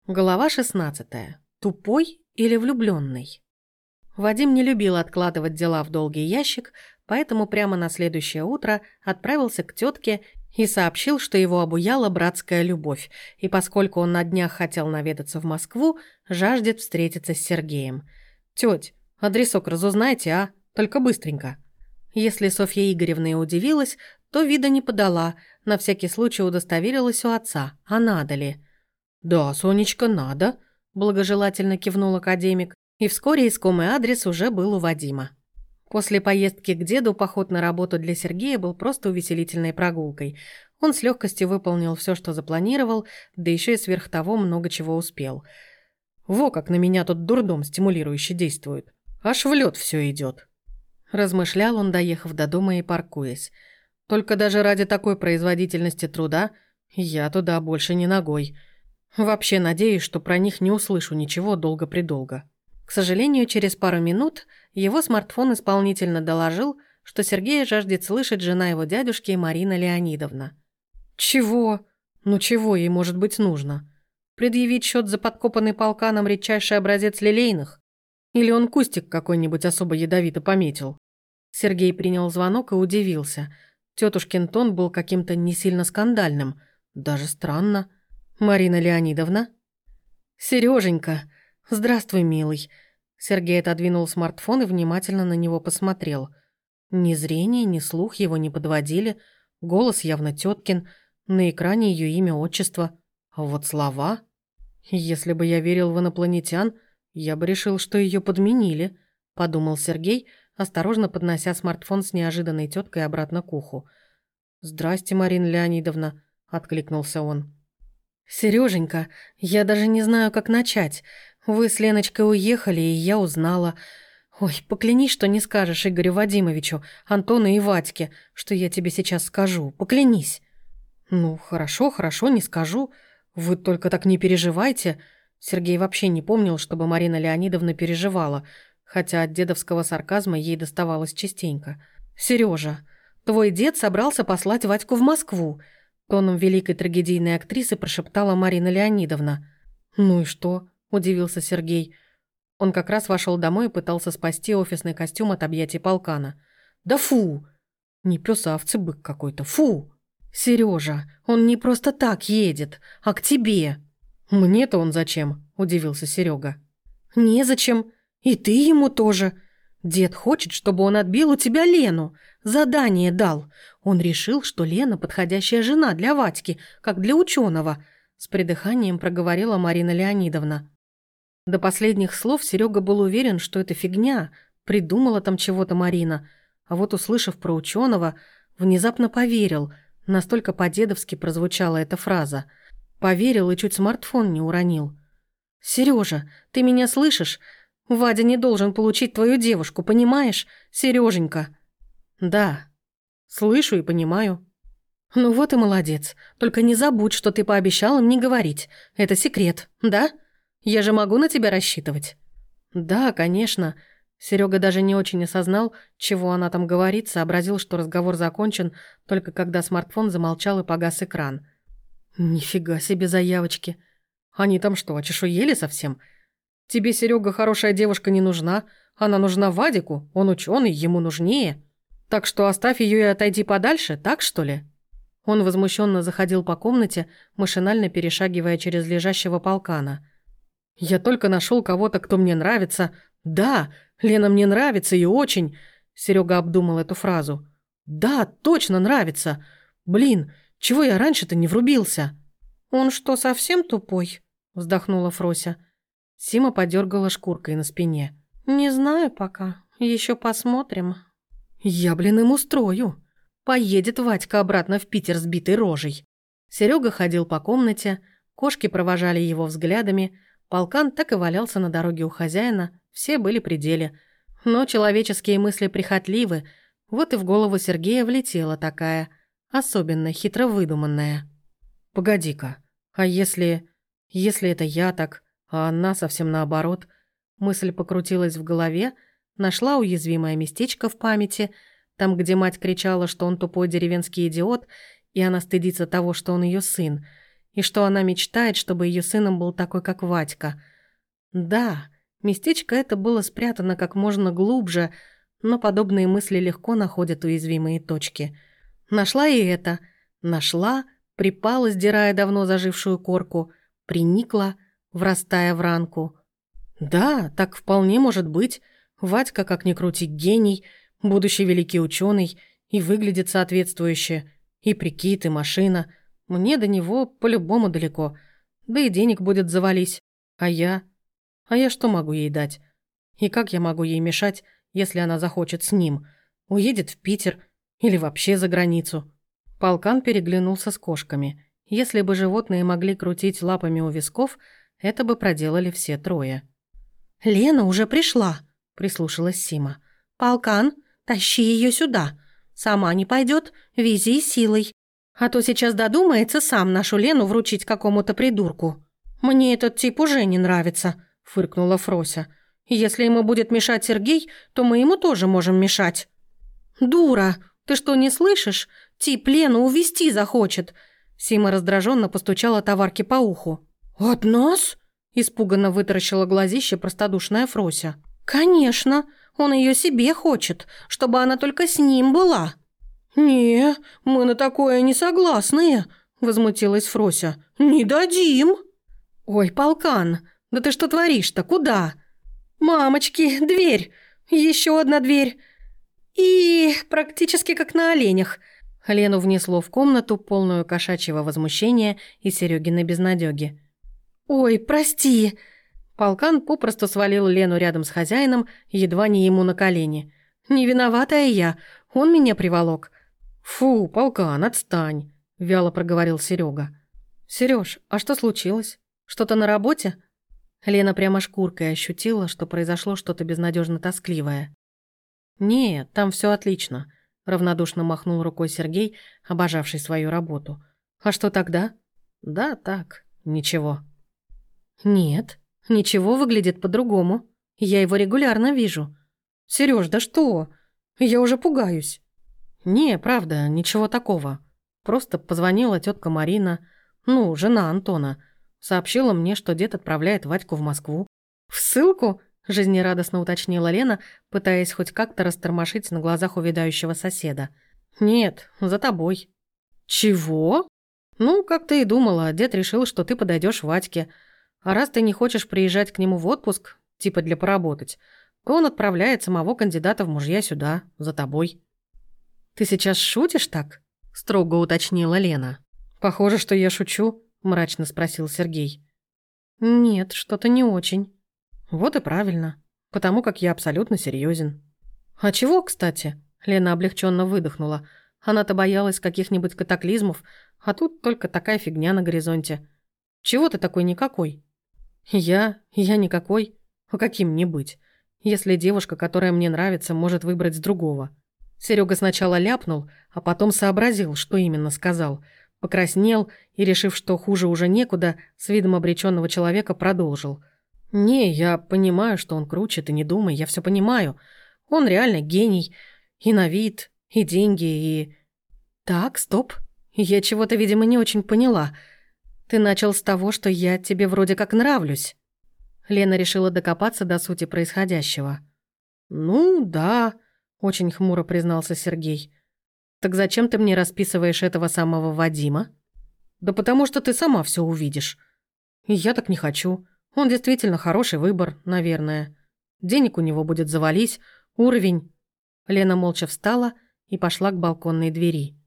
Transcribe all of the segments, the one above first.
Глава 16. Тупой или влюбленный? Вадим не любил откладывать дела в долгий ящик, поэтому прямо на следующее утро отправился к тетке и сообщил, что его обуяла братская любовь, и поскольку он на днях хотел наведаться в Москву, жаждет встретиться с Сергеем. «Тёть, адресок разузнайте, а? Только быстренько». Если Софья Игоревна и удивилась, то вида не подала, на всякий случай удостоверилась у отца, а надо ли. «Да, Сонечка, надо», – благожелательно кивнул академик, и вскоре искомый адрес уже был у Вадима. После поездки к деду поход на работу для Сергея был просто увеселительной прогулкой. Он с легкостью выполнил все, что запланировал, да еще и сверх того много чего успел. «Во как на меня тут дурдом стимулирующе действует. Аж в лед все идет», – размышлял он, доехав до дома и паркуясь. «Только даже ради такой производительности труда я туда больше не ногой. Вообще надеюсь, что про них не услышу ничего долго-предолго». К сожалению, через пару минут его смартфон исполнительно доложил, что Сергея жаждет слышать жена его дядюшки Марина Леонидовна. «Чего? Ну чего ей, может быть, нужно? Предъявить счет за подкопанный полканом редчайший образец лилейных? Или он кустик какой-нибудь особо ядовито пометил?» Сергей принял звонок и удивился. Тетушкин тон был каким-то не сильно скандальным. Даже странно. «Марина Леонидовна?» «Серёженька, здравствуй, милый». Сергей отодвинул смартфон и внимательно на него посмотрел. Ни зрение, ни слух его не подводили. Голос явно тёткин, на экране её имя, отчество. А вот слова... «Если бы я верил в инопланетян, я бы решил, что её подменили», — подумал Сергей, осторожно поднося смартфон с неожиданной тёткой обратно к уху. «Здрасте, Марина Леонидовна», — откликнулся он. «Серёженька, я даже не знаю, как начать. Вы с Леночкой уехали, и я узнала. Ой, поклянись, что не скажешь Игорю Вадимовичу, Антону и Вадьке, что я тебе сейчас скажу. Поклянись». «Ну, хорошо, хорошо, не скажу. Вы только так не переживайте». Сергей вообще не помнил, чтобы Марина Леонидовна переживала, хотя от дедовского сарказма ей доставалось частенько. «Серёжа, твой дед собрался послать Вадьку в Москву», тоном великой трагедийной актрисы прошептала Марина Леонидовна. «Ну и что?» – удивился Сергей. Он как раз вошел домой и пытался спасти офисный костюм от объятий полкана. «Да фу! Не пёс, а овцебык какой-то. Фу! Серёжа, он не просто так едет, а к тебе!» «Мне-то он зачем?» – удивился Серёга. «Незачем. И ты ему тоже. Дед хочет, чтобы он отбил у тебя Лену. Задание дал. Он решил, что Лена подходящая жена для Вадьки, как для ученого», — с придыханием проговорила Марина Леонидовна. До последних слов Серега был уверен, что это фигня, придумала там чего-то Марина, а вот, услышав про ученого, внезапно поверил, настолько по-дедовски прозвучала эта фраза. Поверил и чуть смартфон не уронил. «Сережа, ты меня слышишь? Вадя не должен получить твою девушку, понимаешь, Сереженька?» «Да, слышу и понимаю». «Ну вот и молодец. Только не забудь, что ты пообещал им не говорить. Это секрет, да? Я же могу на тебя рассчитывать?» «Да, конечно». Серега даже не очень осознал, чего она там говорит, сообразил, что разговор закончен, только когда смартфон замолчал и погас экран. «Нифига себе заявочки. Они там что, очешуели совсем? Тебе, Серега, хорошая девушка не нужна. Она нужна Вадику, он ученый, ему нужнее. Так что оставь ее и отойди подальше, так что ли?» Он возмущенно заходил по комнате, машинально перешагивая через лежащего полкана. «Я только нашел кого-то, кто мне нравится. Да, Лена мне нравится и очень...» Серега обдумал эту фразу. «Да, точно нравится. Блин, чего я раньше-то не врубился?» «Он что, совсем тупой?» вздохнула Фрося. Сима подергала шкуркой на спине. «Не знаю пока. Еще посмотрим». «Я, блин, им устрою. Поедет Вадька обратно в Питер с битой рожей». Серега ходил по комнате, кошки провожали его взглядами, полкан так и валялся на дороге у хозяина, все были при деле. Но человеческие мысли прихотливы, вот и в голову Сергея влетела такая, особенно хитро выдуманная. «Погоди-ка, а если это я так, а она совсем наоборот?» Мысль покрутилась в голове, нашла уязвимое местечко в памяти, там, где мать кричала, что он тупой деревенский идиот, и она стыдится того, что он ее сын, и что она мечтает, чтобы ее сыном был такой, как Вадька. Да, местечко это было спрятано как можно глубже, но подобные мысли легко находят уязвимые точки. Нашла и это. Нашла, припала, сдирая давно зажившую корку, приникла, врастая в ранку. Да, так вполне может быть. Вадька, как ни крути, гений, будущий великий ученый, и выглядит соответствующе. И прикид, и машина. Мне до него по-любому далеко. Да и денег будет завались. А я? А я что могу ей дать? И как я могу ей мешать, если она захочет с ним? Уедет в Питер или вообще за границу? Полкан переглянулся с кошками. Если бы животные могли крутить лапами у висков, это бы проделали все трое. «Лена уже пришла», — прислушалась Сима. «Полкан, тащи ее сюда. Сама не пойдет, вези силой. А то сейчас додумается сам нашу Лену вручить какому-то придурку. Мне этот тип уже не нравится», — фыркнула Фрося. «Если ему будет мешать Сергей, то мы ему тоже можем мешать». «Дура, ты что, не слышишь? Тип Лену увести захочет». Сима раздраженно постучала товарке по уху. «От нас?» – испуганно вытаращила глазище простодушная Фрося. «Конечно, он ее себе хочет, чтобы она только с ним была». «Не, мы на такое не согласны», – возмутилась Фрося. «Не дадим». «Ой, Полкан, да ты что творишь-то? Куда?» «Мамочки, дверь! Еще одна дверь!» И практически как на оленях. Лену внесло в комнату, полную кошачьего возмущения и Серёгиной безнадёги. «Ой, прости!» Полкан попросту свалил Лену рядом с хозяином, едва не ему на колени. «Не виноватая я, он меня приволок». «Фу, Полкан, отстань!» – вяло проговорил Серёга. «Серёж, а что случилось? Что-то на работе?» Лена прямо шкуркой ощутила, что произошло что-то безнадежно тоскливое. «Нет, там все отлично», – равнодушно махнул рукой Сергей, обожавший свою работу. «А что тогда?» «Да, так, ничего». «Нет, ничего выглядит по-другому. Я его регулярно вижу». «Серёж, да что? Я уже пугаюсь». «Не, правда, ничего такого. Просто позвонила тётка Марина, жена Антона. Сообщила мне, что дед отправляет Вадьку в Москву». «В ссылку?» – жизнерадостно уточнила Лена, пытаясь хоть как-то растормошить на глазах увядающего соседа. «Нет, за тобой». «Чего?» «Как ты и думала, дед решил, что ты подойдёшь Вадьке. А раз ты не хочешь приезжать к нему в отпуск, типа для поработать, то он отправляет самого кандидата в мужья сюда, за тобой». «Ты сейчас шутишь так?» – строго уточнила Лена. «Похоже, что я шучу», – мрачно спросил Сергей. «Нет, что-то не очень». «Вот и правильно, потому как я абсолютно серьезен». «А чего, кстати?» – Лена облегченно выдохнула. Она-то боялась каких-нибудь катаклизмов, а тут только такая фигня на горизонте. «Чего ты такой никакой?» Я никакой. А каким мне быть, если девушка, которая мне нравится, может выбрать другого?» Серега сначала ляпнул, а потом сообразил, что именно сказал. Покраснел и, решив, что хуже уже некуда, с видом обреченного человека продолжил. «Не, я понимаю, что он круче, ты не думай, я все понимаю. Он реально гений. И на вид, и деньги, и...» «Так, стоп. Я чего-то, видимо, не очень поняла. Ты начал с того, что я тебе вроде как нравлюсь». Лена решила докопаться до сути происходящего. «Да», — очень хмуро признался Сергей. «Так зачем ты мне расписываешь этого самого Вадима?» «Да потому что ты сама все увидишь. И я так не хочу. Он действительно хороший выбор, наверное. Денег у него будет завались, уровень...» Лена молча встала и пошла к балконной двери.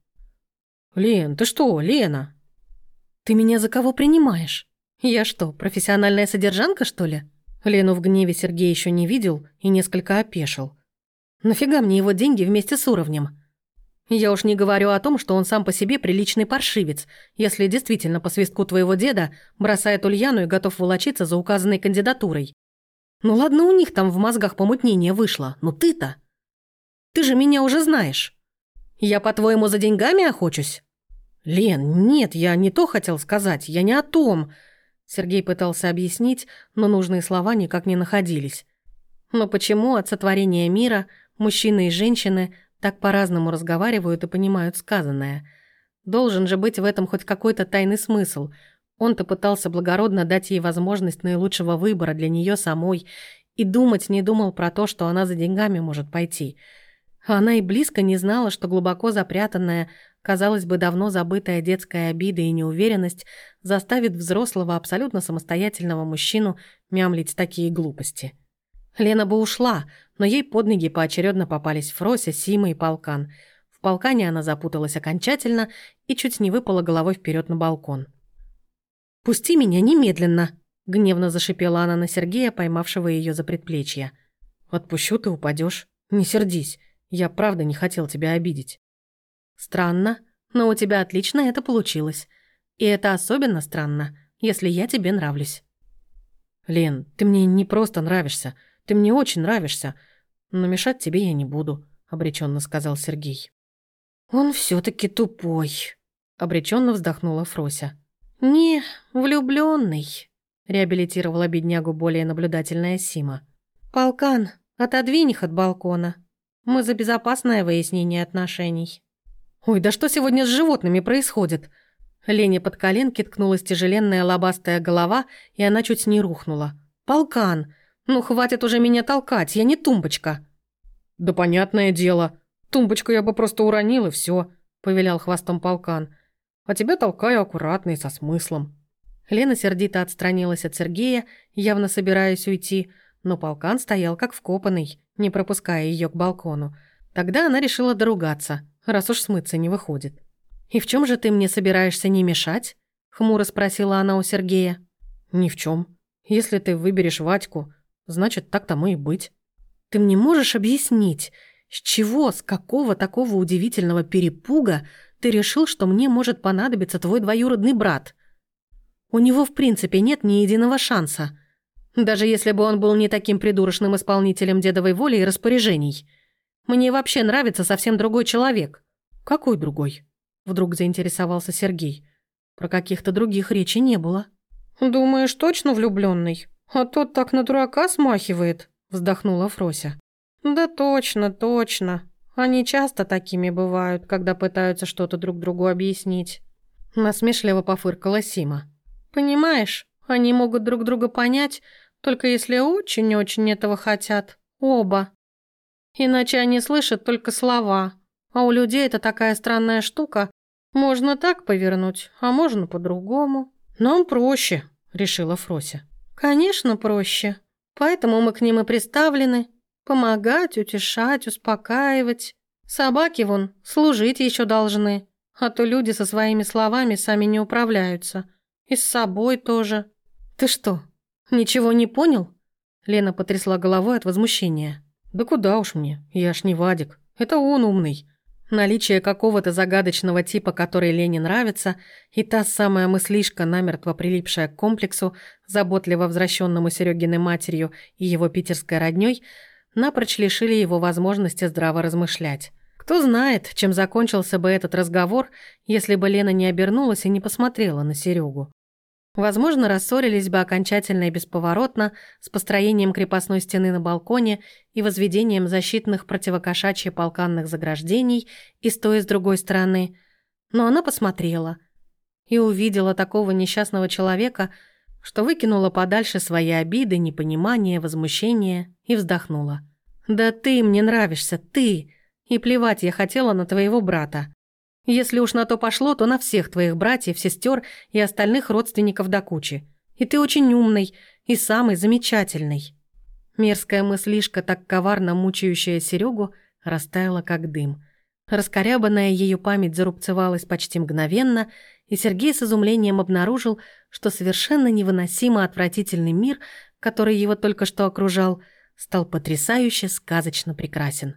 «Лен, ты что, Лена?» «Ты меня за кого принимаешь? Я что, профессиональная содержанка, что ли?» Лену в гневе Сергей еще не видел и несколько опешил. «Нафига мне его деньги вместе с уровнем? Я уж не говорю о том, что он сам по себе приличный паршивец, если действительно по свистку твоего деда бросает Ульяну и готов волочиться за указанной кандидатурой. Ладно, у них там в мозгах помутнение вышло, но ты-то... Ты же меня уже знаешь. Я, по-твоему, за деньгами охочусь?» «Лен, нет, я не то хотел сказать, я не о том». Сергей пытался объяснить, но нужные слова никак не находились. Но почему от сотворения мира мужчины и женщины так по-разному разговаривают и понимают сказанное? Должен же быть в этом хоть какой-то тайный смысл. Он-то пытался благородно дать ей возможность наилучшего выбора для нее самой и думать не думал про то, что она за деньгами может пойти. А она и близко не знала, что глубоко запрятанная, казалось бы, давно забытая детская обида и неуверенность заставит взрослого, абсолютно самостоятельного мужчину мямлить такие глупости. Лена бы ушла, но ей под ноги поочередно попались Фрося, Сима и Полкан. В Полкане она запуталась окончательно и чуть не выпала головой вперед на балкон. «Пусти меня немедленно!» — гневно зашипела она на Сергея, поймавшего ее за предплечье. «Отпущу, ты упадешь. Не сердись. Я правда не хотел тебя обидеть». «Странно, но у тебя отлично это получилось. И это особенно странно, если я тебе нравлюсь». «Лен, ты мне не просто нравишься, ты мне очень нравишься, но мешать тебе я не буду», — обреченно сказал Сергей. «Он все-таки тупой», — обреченно вздохнула Фрося. «Не влюбленный», — реабилитировала беднягу более наблюдательная Сима. «Полкан, отодвинь их от балкона. Мы за безопасное выяснение отношений». «Ой, да что сегодня с животными происходит?» Лене под коленки ткнулась тяжеленная лобастая голова, и она чуть не рухнула. «Полкан, ну хватит уже меня толкать, я не тумбочка». «Да понятное дело. Тумбочку я бы просто уронил, и все», — повилял хвостом Полкан. «А тебя толкаю аккуратно и со смыслом». Лена сердито отстранилась от Сергея, явно собираясь уйти, но Полкан стоял как вкопанный, не пропуская ее к балкону. Тогда она решила доругаться, раз уж смыться не выходит. «И в чем же ты мне собираешься не мешать?» — хмуро спросила она у Сергея. «Ни в чем. Если ты выберешь Вадьку, значит, так тому и быть». «Ты мне можешь объяснить, с чего, с какого такого удивительного перепуга ты решил, что мне может понадобиться твой двоюродный брат? У него, в принципе, нет ни единого шанса. Даже если бы он был не таким придурочным исполнителем дедовой воли и распоряжений. Мне вообще нравится совсем другой человек». «Какой другой?» — вдруг заинтересовался Сергей. Про каких-то других речи не было. «Думаешь, точно влюбленный? А тот так на дурака смахивает», — вздохнула Фрося. «Да точно, точно. Они часто такими бывают, когда пытаются что-то друг другу объяснить». Насмешливо пофыркала Сима. «Понимаешь, они могут друг друга понять, только если очень-очень этого хотят. Оба. Иначе они слышат только слова. А у людей это такая странная штука. Можно так повернуть, а можно по-другому». «Нам проще», — решила Фрося. «Конечно, проще. Поэтому мы к ним и приставлены. Помогать, утешать, успокаивать. Собаки вон служить еще должны. А то люди со своими словами сами не управляются. И с собой тоже». «Ты что, ничего не понял?» Лена потрясла головой от возмущения. «Да куда уж мне, я ж не Вадик. Это он умный». Наличие какого-то загадочного типа, который Лене нравится, и та самая мыслишка, намертво прилипшая к комплексу, заботливо возвращенному Серёгиной матерью и его питерской роднёй, напрочь лишили его возможности здраво размышлять. Кто знает, чем закончился бы этот разговор, если бы Лена не обернулась и не посмотрела на Серёгу. Возможно, рассорились бы окончательно и бесповоротно с построением крепостной стены на балконе и возведением защитных противокошачьих полканных заграждений и с той, и с другой стороны. Но она посмотрела и увидела такого несчастного человека, что выкинула подальше свои обиды, непонимание, возмущение и вздохнула. «Да ты мне нравишься, ты! И плевать я хотела на твоего брата. Если уж на то пошло, то на всех твоих братьев, сестер и остальных родственников до кучи. И ты очень умный и самый замечательный». Мерзкая мыслишка, так коварно мучающая Серегу, растаяла как дым. Раскорябанная ее память зарубцевалась почти мгновенно, и Сергей с изумлением обнаружил, что совершенно невыносимо отвратительный мир, который его только что окружал, стал потрясающе сказочно прекрасен.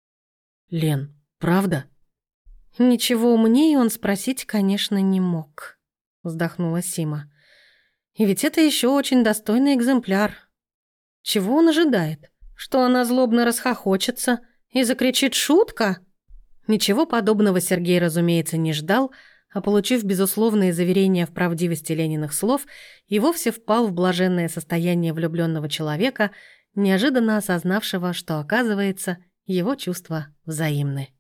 «Лен, правда?» «Ничего умнее он спросить, конечно, не мог», — вздохнула Сима. «И ведь это еще очень достойный экземпляр. Чего он ожидает? Что она злобно расхохочется и закричит «Шутка»?» Ничего подобного Сергей, разумеется, не ждал, а, получив безусловные заверения в правдивости Лениных слов, и вовсе впал в блаженное состояние влюбленного человека, неожиданно осознавшего, что, оказывается, его чувства взаимны.